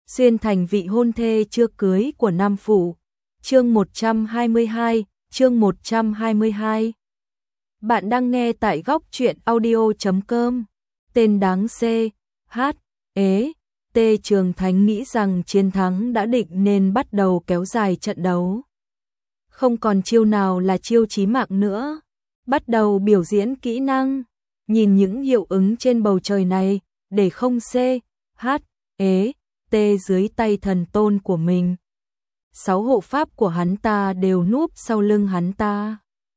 xuyên thành vị hôn thê chưa cưới của Nam Phủ. Chương 122, chương 122. Bạn đang nghe tại góc truyện audio.com. Tên đáng C, H, ế, T. Trường Thánh nghĩ rằng chiến thắng đã định nên bắt đầu kéo dài trận đấu. Không còn chiêu nào là chiêu chí mạng nữa. Bắt đầu biểu diễn kỹ năng. Nhìn những hiệu ứng trên bầu trời này, để không C, H, ế, T dưới tay thần tôn của mình. 6 hộ pháp của hắn ta đều núp sau lưng hắn ta.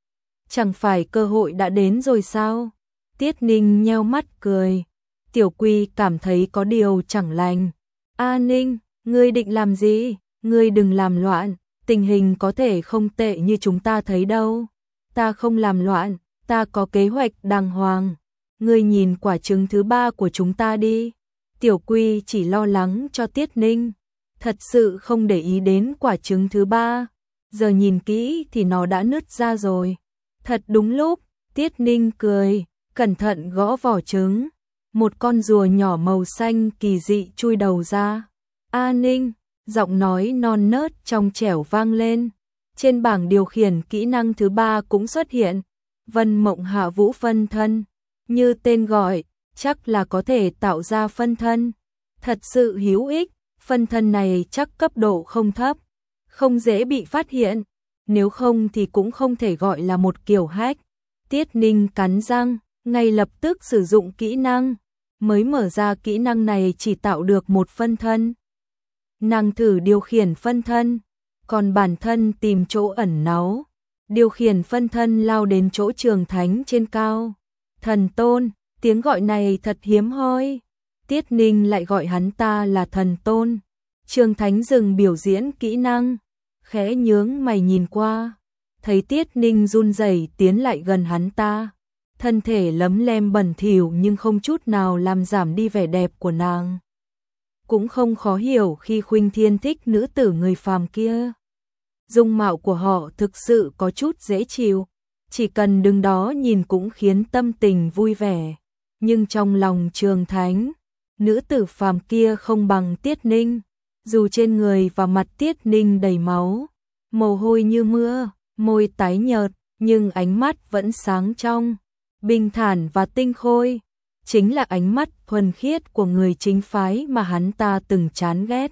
Chẳng phải cơ hội đã đến rồi sao? Tiết Ninh nheo mắt cười. Tiểu Quy cảm thấy có điều chẳng lành. A Ninh, ngươi định làm gì? Ngươi đừng làm loạn, tình hình có thể không tệ như chúng ta thấy đâu. Ta không làm loạn, ta có kế hoạch đàng hoàng. Ngươi nhìn quả trứng thứ 3 của chúng ta đi. Tiểu Quy chỉ lo lắng cho Tiết Ninh, thật sự không để ý đến quả trứng thứ 3. Giờ nhìn kỹ thì nó đã nứt ra rồi. Thật đúng lúc, Tiết Ninh cười, cẩn thận gõ vỏ trứng. Một con rùa nhỏ màu xanh kỳ dị chui đầu ra. A Ninh, giọng nói non nớt trong trẻo vang lên. Trên bảng điều khiển kỹ năng thứ 3 cũng xuất hiện. Vân Mộng Hạ Vũ phân thân. Như tên gọi, chắc là có thể tạo ra phân thân. Thật sự hữu ích, phân thân này chắc cấp độ không thấp, không dễ bị phát hiện. Nếu không thì cũng không thể gọi là một kiểu hack. Tiết Ninh cắn răng, ngay lập tức sử dụng kỹ năng. Mới mở ra kỹ năng này chỉ tạo được một phân thân. Nàng thử điều khiển phân thân, còn bản thân tìm chỗ ẩn náu. Điều khiển phân thân lao đến chỗ Trường Thánh trên cao. Thần tôn, tiếng gọi này thật hiếm hoi. Tiết Ninh lại gọi hắn ta là thần tôn. Trường Thánh dừng biểu diễn kỹ năng, khẽ nhướng mày nhìn qua, thấy Tiết Ninh run rẩy tiến lại gần hắn ta. Thân thể lấm lem bẩn thỉu nhưng không chút nào làm giảm đi vẻ đẹp của nàng. Cũng không khó hiểu khi Khuynh Thiên thích nữ tử người phàm kia. Dung mạo của họ thực sự có chút dễ chịu, chỉ cần đứng đó nhìn cũng khiến tâm tình vui vẻ. Nhưng trong lòng Trường Thánh, nữ tử phàm kia không bằng Tiết Ninh. Dù trên người và mặt Tiết Ninh đầy máu, mồ hôi như mưa, môi tái nhợt, nhưng ánh mắt vẫn sáng trong, bình thản và tinh khôi. Chính là ánh mắt thuần khiết của người chính phái mà hắn ta từng chán ghét.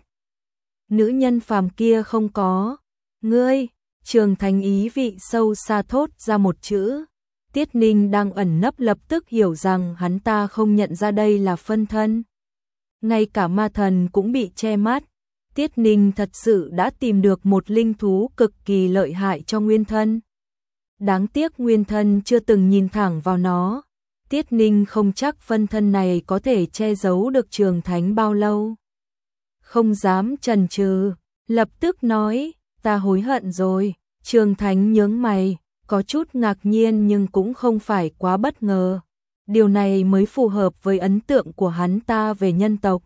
Nữ nhân phàm kia không có. Ngươi, Trường Thánh ý vị sâu xa thốt ra một chữ. Tiết Ninh đang ẩn nấp lập tức hiểu rằng hắn ta không nhận ra đây là phân thân. Ngay cả ma thần cũng bị che mắt. Tiết Ninh thật sự đã tìm được một linh thú cực kỳ lợi hại cho nguyên thân. Đáng tiếc nguyên thân chưa từng nhìn thẳng vào nó. Tiết Ninh không chắc phân thân này có thể che giấu được Trường Thánh bao lâu. Không dám chần chừ, lập tức nói, ta hối hận rồi. Trường Thánh nhướng mày, có chút ngạc nhiên nhưng cũng không phải quá bất ngờ. Điều này mới phù hợp với ấn tượng của hắn ta về nhân tộc.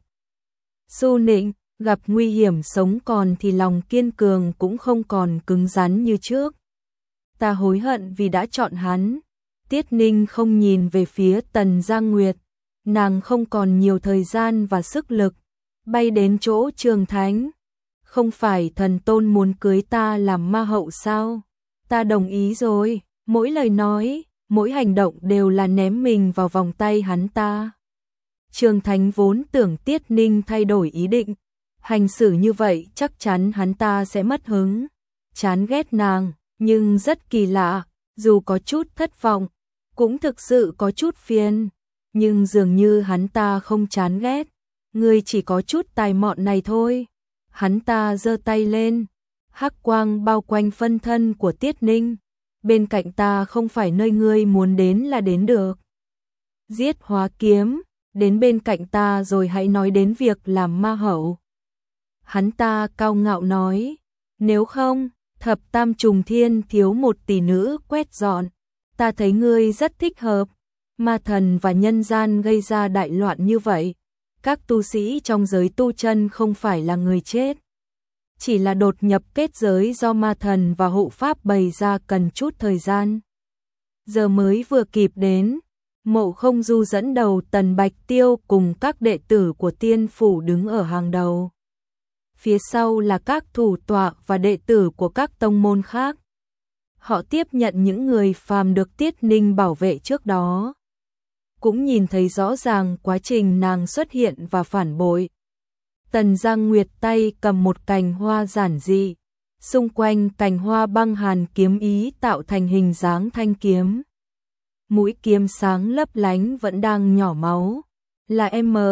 Xu Nịnh, gặp nguy hiểm sống còn thì lòng kiên cường cũng không còn cứng rắn như trước. Ta hối hận vì đã chọn hắn. Tiết Ninh không nhìn về phía Tần Giang Nguyệt. Nàng không còn nhiều thời gian và sức lực. Bay đến chỗ Trường Thánh. Không phải thần tôn muốn cưới ta làm ma hậu sao? Ta đồng ý rồi. Mỗi lời nói, mỗi hành động đều là ném mình vào vòng tay hắn ta. Trường Thánh vốn tưởng Tiết Ninh thay đổi ý định. Hành xử như vậy chắc chắn hắn ta sẽ mất hứng, chán ghét nàng, nhưng rất kỳ lạ, dù có chút thất vọng, cũng thực sự có chút phiền, nhưng dường như hắn ta không chán ghét, ngươi chỉ có chút tài mọn này thôi. Hắn ta giơ tay lên, hắc quang bao quanh phân thân của Tiết Ninh, bên cạnh ta không phải nơi ngươi muốn đến là đến được. Giết hóa kiếm, đến bên cạnh ta rồi hãy nói đến việc làm ma hậu. Hắn ta cao ngạo nói, nếu không, thập tam trùng thiên thiếu một tỷ nữ quét dọn. Ta thấy ngươi rất thích hợp. Ma thần và nhân gian gây ra đại loạn như vậy. Các tu sĩ trong giới tu chân không phải là người chết. Chỉ là đột nhập kết giới do ma thần và hộ pháp bày ra cần chút thời gian. Giờ mới vừa kịp đến. Mộ Không Du dẫn đầu Tần Bạch Tiêu cùng các đệ tử của Tiên Phủ đứng ở hàng đầu. phía sau là các thủ tọa và đệ tử của các tông môn khác. Họ tiếp nhận những người phàm được Tiết Ninh bảo vệ trước đó. Cũng nhìn thấy rõ ràng quá trình nàng xuất hiện và phản bội. Tần Giang Nguyệt tay cầm một cành hoa giản dị, xung quanh cành hoa băng hàn kiếm ý tạo thành hình dáng thanh kiếm. Mũi kiếm sáng lấp lánh vẫn đang nhỏ máu, là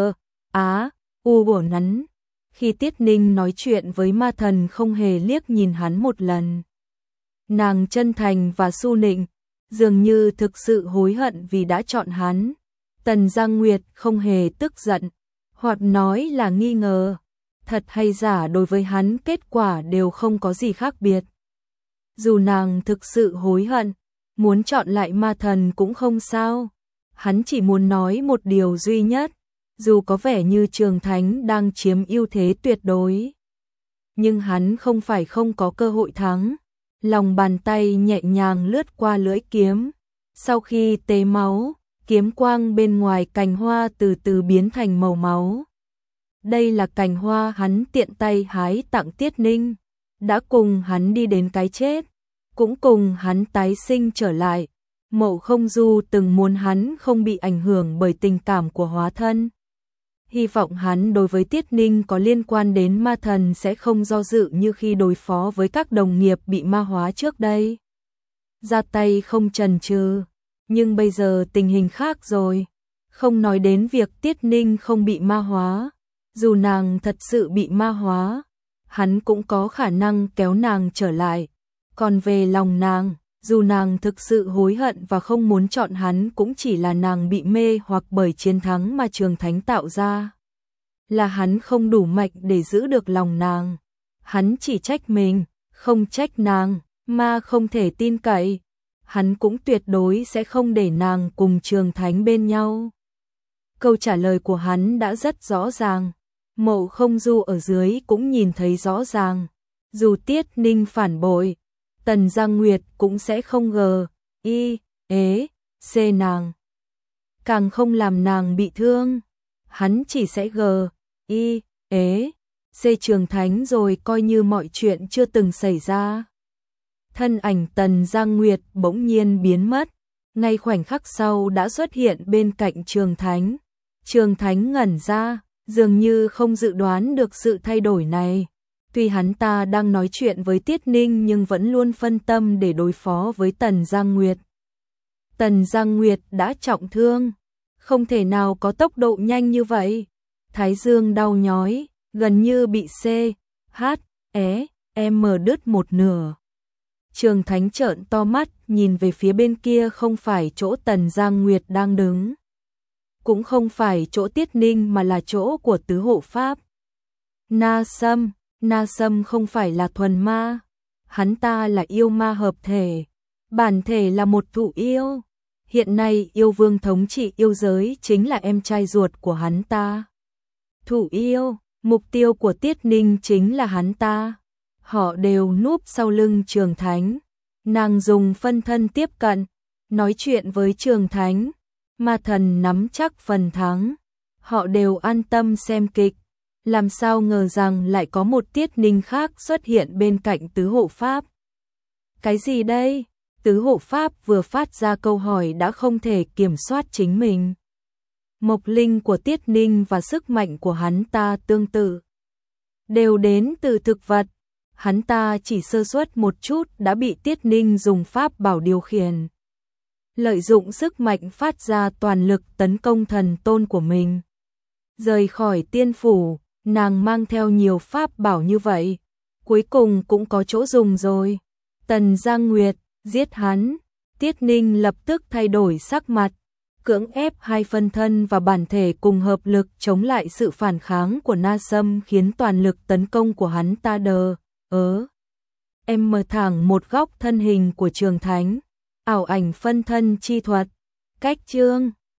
U bổ nắn. Khi Tiết Ninh nói chuyện với ma thần không hề liếc nhìn hắn một lần. Nàng chân thành và su nịnh, dường như thực sự hối hận vì đã chọn hắn. Tần Giang Nguyệt không hề tức giận, hoặc nói là nghi ngờ. Thật hay giả đối với hắn kết quả đều không có gì khác biệt. Dù nàng thực sự hối hận, muốn chọn lại ma thần cũng không sao. Hắn chỉ muốn nói một điều duy nhất, dù có vẻ như Trường Thánh đang chiếm ưu thế tuyệt đối. Nhưng hắn không phải không có cơ hội thắng. Lòng bàn tay nhẹ nhàng lướt qua lưỡi kiếm. Sau khi tế máu, kiếm quang bên ngoài cành hoa từ từ biến thành màu máu. Đây là cành hoa hắn tiện tay hái tặng Tiết Ninh, đã cùng hắn đi đến cái chết, cũng cùng hắn tái sinh trở lại. Mộ Không Du từng muốn hắn không bị ảnh hưởng bởi tình cảm của hóa thân. Hy vọng hắn đối với Tiết Ninh có liên quan đến ma thần sẽ không do dự như khi đối phó với các đồng nghiệp bị ma hóa trước đây. Ra tay không chần chừ, nhưng bây giờ tình hình khác rồi. Không nói đến việc Tiết Ninh không bị ma hóa, dù nàng thật sự bị ma hóa, hắn cũng có khả năng kéo nàng trở lại. Còn về lòng nàng, dù nàng thực sự hối hận và không muốn chọn hắn cũng chỉ là nàng bị mê hoặc bởi chiến thắng mà Trường Thánh tạo ra. Là hắn không đủ mạnh để giữ được lòng nàng. Hắn chỉ trách mình, không trách nàng, mà không thể tin cậy. Hắn cũng tuyệt đối sẽ không để nàng cùng Trường Thánh bên nhau. Câu trả lời của hắn đã rất rõ ràng. Mộ Không Du ở dưới cũng nhìn thấy rõ ràng. Dù Tiết Ninh phản bội, Tần Giang Nguyệt cũng sẽ không C nàng. Càng không làm nàng bị thương. Hắn chỉ sẽ C Trường Thánh rồi coi như mọi chuyện chưa từng xảy ra. Thân ảnh Tần Giang Nguyệt bỗng nhiên biến mất. Ngay khoảnh khắc sau đã xuất hiện bên cạnh Trường Thánh. Trường Thánh ngẩn ra, dường như không dự đoán được sự thay đổi này. Tuy hắn ta đang nói chuyện với Tiết Ninh nhưng vẫn luôn phân tâm để đối phó với Tần Giang Nguyệt. Tần Giang Nguyệt đã trọng thương, không thể nào có tốc độ nhanh như vậy. Thái dương đau nhói, gần như bị đứt một nửa. Trường Thánh trợn to mắt, nhìn về phía bên kia không phải chỗ Tần Giang Nguyệt đang đứng. Cũng không phải chỗ Tiết Ninh mà là chỗ của tứ hộ pháp. Na Sâm không phải là thuần ma. Hắn ta là yêu ma hợp thể. Bản thể là một thụ yêu. Hiện nay yêu vương thống trị yêu giới chính là em trai ruột của hắn ta. Thụ yêu, mục tiêu của Tiết Ninh chính là hắn ta. Họ đều núp sau lưng Trường Thánh. Nàng dùng phân thân tiếp cận, nói chuyện với Trường Thánh. Ma thần nắm chắc phần thắng. Họ đều an tâm xem kịch. Làm sao ngờ rằng lại có một Tiết Ninh khác xuất hiện bên cạnh tứ hộ pháp. Cái gì đây? Tứ hộ pháp vừa phát ra câu hỏi đã không thể kiểm soát chính mình. Mộc linh của Tiết Ninh và sức mạnh của hắn ta tương tự. Đều đến từ thực vật. Hắn ta chỉ sơ suất một chút đã bị Tiết Ninh dùng pháp bảo điều khiển. Lợi dụng sức mạnh phát ra toàn lực tấn công thần tôn của mình. Rời khỏi tiên phủ, nàng mang theo nhiều pháp bảo như vậy. Cuối cùng cũng có chỗ dùng rồi. Tần Giang Nguyệt, giết hắn. Tiết Ninh lập tức thay đổi sắc mặt. Cưỡng ép hai phân thân và bản thể cùng hợp lực chống lại sự phản kháng của Na Sâm khiến toàn lực tấn công của hắn ta mở thẳng một góc thân hình của Trường Thánh. Ảo ảnh phân thân chi thuật. Cách chương